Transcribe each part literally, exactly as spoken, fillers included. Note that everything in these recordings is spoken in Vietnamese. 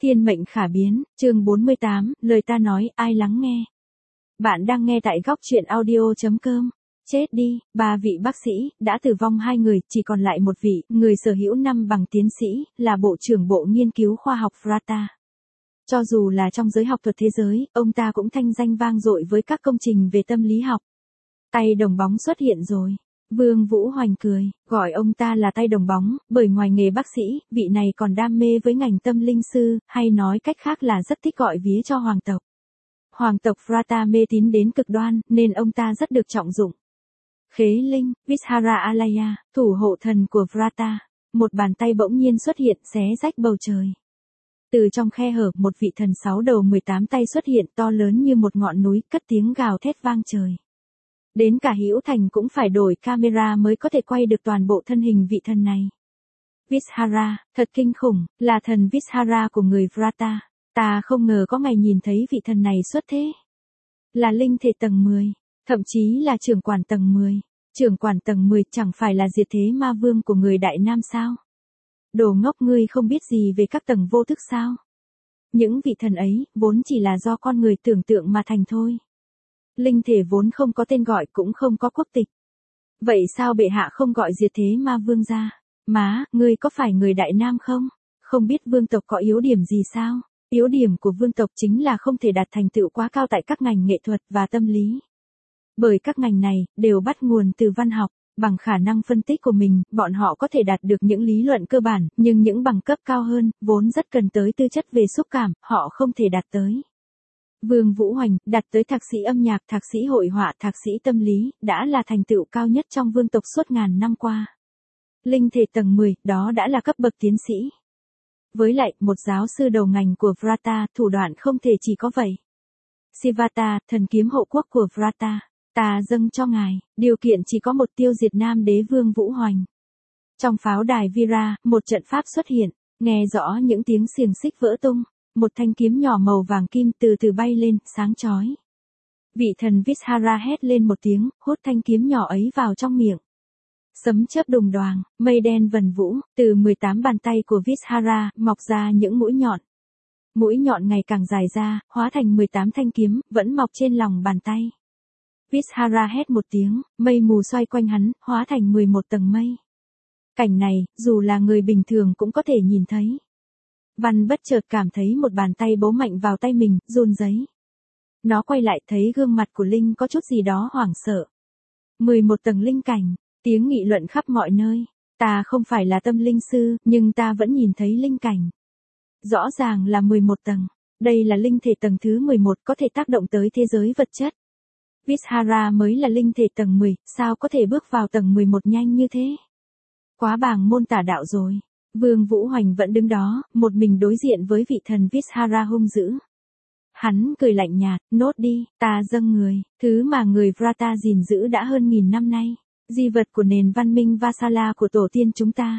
Thiên mệnh khả biến, chương bốn mươi tám, lời ta nói, ai lắng nghe. Bạn đang nghe tại góc truyện audio.com. Chết đi, ba vị bác sĩ, đã tử vong hai người, chỉ còn lại một vị, người sở hữu năm bằng tiến sĩ, là Bộ trưởng Bộ Nghiên cứu Khoa học Vrata. Cho dù là trong giới học thuật thế giới, ông ta cũng thanh danh vang dội với các công trình về tâm lý học. Tay đồng bóng xuất hiện rồi. Vương Vũ Hoành cười, gọi ông ta là tay đồng bóng, bởi ngoài nghề bác sĩ, vị này còn đam mê với ngành tâm linh sư, hay nói cách khác là rất thích gọi vía cho hoàng tộc. Hoàng tộc Vrata mê tín đến cực đoan, nên ông ta rất được trọng dụng. Khế linh, Vishara Alaya, thủ hộ thần của Vrata, một bàn tay bỗng nhiên xuất hiện xé rách bầu trời. Từ trong khe hở, một vị thần sáu đầu mười tám tay xuất hiện to lớn như một ngọn núi, cất tiếng gào thét vang trời. Đến cả Hữu Thành cũng phải đổi camera mới có thể quay được toàn bộ thân hình vị thần này. Vishara, thật kinh khủng, là thần Vishara của người Vrata. Ta không ngờ có ngày nhìn thấy vị thần này xuất thế. Là linh thể tầng mười, thậm chí là trưởng quản tầng mười. Trưởng quản tầng mười chẳng phải là diệt thế ma vương của người Đại Nam sao? Đồ ngốc, ngươi không biết gì về các tầng vô thức sao? Những vị thần ấy, vốn chỉ là do con người tưởng tượng mà thành thôi. Linh thể vốn không có tên gọi cũng không có quốc tịch. Vậy sao bệ hạ không gọi diệt thế ma vương ra? Má, ngươi có phải người Đại Nam không? Không biết vương tộc có yếu điểm gì sao? Yếu điểm của vương tộc chính là không thể đạt thành tựu quá cao tại các ngành nghệ thuật và tâm lý. Bởi các ngành này, đều bắt nguồn từ văn học. Bằng khả năng phân tích của mình, bọn họ có thể đạt được những lý luận cơ bản, nhưng những bằng cấp cao hơn, vốn rất cần tới tư chất về xúc cảm, họ không thể đạt tới. Vương Vũ Hoành, đạt tới thạc sĩ âm nhạc, thạc sĩ hội họa, thạc sĩ tâm lý, đã là thành tựu cao nhất trong vương tộc suốt ngàn năm qua. Linh thể tầng mười, đó đã là cấp bậc tiến sĩ. Với lại, một giáo sư đầu ngành của Vrata, thủ đoạn không thể chỉ có vậy. Sivata, thần kiếm hộ quốc của Vrata, ta dâng cho ngài, điều kiện chỉ có một, tiêu diệt Nam đế Vương Vũ Hoành. Trong pháo đài Vira, một trận pháp xuất hiện, nghe rõ những tiếng xiềng xích vỡ tung. Một thanh kiếm nhỏ màu vàng kim từ từ bay lên, sáng chói. Vị thần Vishara hét lên một tiếng, hút thanh kiếm nhỏ ấy vào trong miệng. Sấm chớp đùng đoàng, mây đen vần vũ, từ mười tám bàn tay của Vishara mọc ra những mũi nhọn. Mũi nhọn ngày càng dài ra, hóa thành mười tám thanh kiếm, vẫn mọc trên lòng bàn tay. Vishara hét một tiếng, mây mù xoay quanh hắn, hóa thành mười một tầng mây. Cảnh này, dù là người bình thường cũng có thể nhìn thấy. Văn bất chợt cảm thấy một bàn tay bấu mạnh vào tay mình, run rẩy. Nó quay lại thấy gương mặt của Linh có chút gì đó hoảng sợ. mười một tầng linh cảnh, tiếng nghị luận khắp mọi nơi. Ta không phải là tâm linh sư, nhưng ta vẫn nhìn thấy linh cảnh. Rõ ràng là mười một tầng. Đây là linh thể tầng thứ mười một, có thể tác động tới thế giới vật chất. Vishara mới là linh thể tầng mười, sao có thể bước vào tầng mười một nhanh như thế? Quá bàng môn tả đạo rồi. Vương Vũ Hoành vẫn đứng đó, một mình đối diện với vị thần Vishara hung dữ. Hắn cười lạnh nhạt, nốt đi, ta dâng người, thứ mà người Vrata gìn giữ đã hơn nghìn năm nay, di vật của nền văn minh Vasala của tổ tiên chúng ta.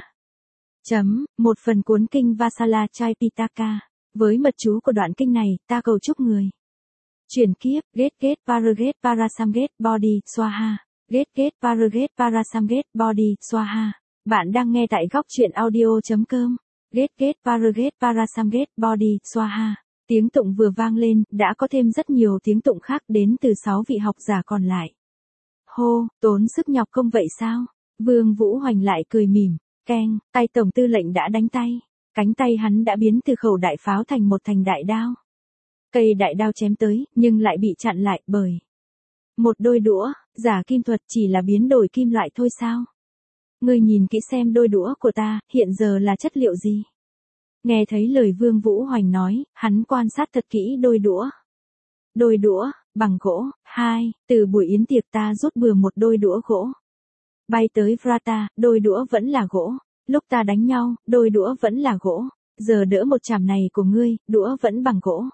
Chấm, một phần cuốn kinh Vasala Tripitaka, với mật chú của đoạn kinh này, ta cầu chúc người. Chuyển kiếp, Get Get Paraget Parasamget Body Swaha, Get Get Paraget Parasamget Body Swaha. Bạn đang nghe tại góc truyện audio.com. Get Get Paraget Parasamget Body Swaha. Tiếng tụng vừa vang lên, đã có thêm rất nhiều tiếng tụng khác đến từ sáu vị học giả còn lại. Hô, tốn sức nhọc công vậy sao? Vương Vũ Hoành lại cười mỉm. Keng, tay tổng tư lệnh đã đánh tay. Cánh tay hắn đã biến từ khẩu đại pháo thành một thành đại đao. Cây đại đao chém tới, nhưng lại bị chặn lại bởi một đôi đũa. Giả kim thuật chỉ là biến đổi kim loại thôi sao? Ngươi nhìn kỹ xem đôi đũa của ta, hiện giờ là chất liệu gì? Nghe thấy lời Vương Vũ Hoành nói, hắn quan sát thật kỹ đôi đũa. Đôi đũa, bằng gỗ, hai, từ buổi yến tiệc ta rút bừa một đôi đũa gỗ. Bay tới Vrata, đôi đũa vẫn là gỗ. Lúc ta đánh nhau, đôi đũa vẫn là gỗ. Giờ đỡ một chàm này của ngươi, đũa vẫn bằng gỗ.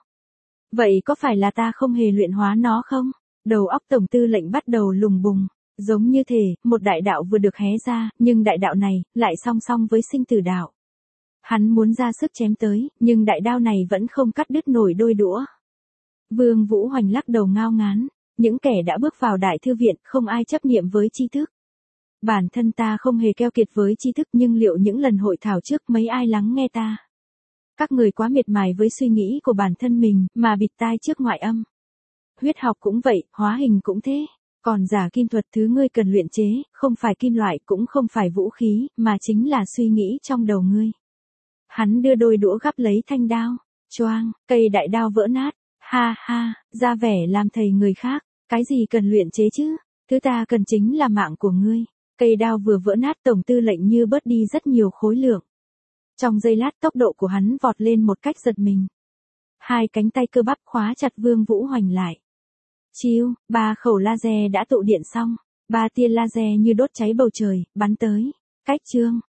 Vậy có phải là ta không hề luyện hóa nó không? Đầu óc tổng tư lệnh bắt đầu lùng bùng. Giống như thể, một đại đạo vừa được hé ra, nhưng đại đạo này, lại song song với sinh tử đạo. Hắn muốn ra sức chém tới, nhưng đại đao này vẫn không cắt đứt nổi đôi đũa. Vương Vũ Hoành lắc đầu ngao ngán, những kẻ đã bước vào đại thư viện, không ai chấp niệm với tri thức. Bản thân ta không hề keo kiệt với tri thức, nhưng liệu những lần hội thảo trước mấy ai lắng nghe ta? Các người quá miệt mài với suy nghĩ của bản thân mình, mà bịt tai trước ngoại âm. Huyết học cũng vậy, hóa hình cũng thế. Còn giả kim thuật thứ ngươi cần luyện chế, không phải kim loại cũng không phải vũ khí, mà chính là suy nghĩ trong đầu ngươi. Hắn đưa đôi đũa gắp lấy thanh đao. Choang, cây đại đao vỡ nát. Ha ha, ra vẻ làm thầy người khác. Cái gì cần luyện chế chứ? Thứ ta cần chính là mạng của ngươi. Cây đao vừa vỡ nát, tổng tư lệnh như bớt đi rất nhiều khối lượng. Trong giây lát tốc độ của hắn vọt lên một cách giật mình. Hai cánh tay cơ bắp khóa chặt Vương Vũ Hoành lại. Chiêu, ba khẩu laser đã tụ điện xong. Ba tia laser như đốt cháy bầu trời, bắn tới. Cách chương.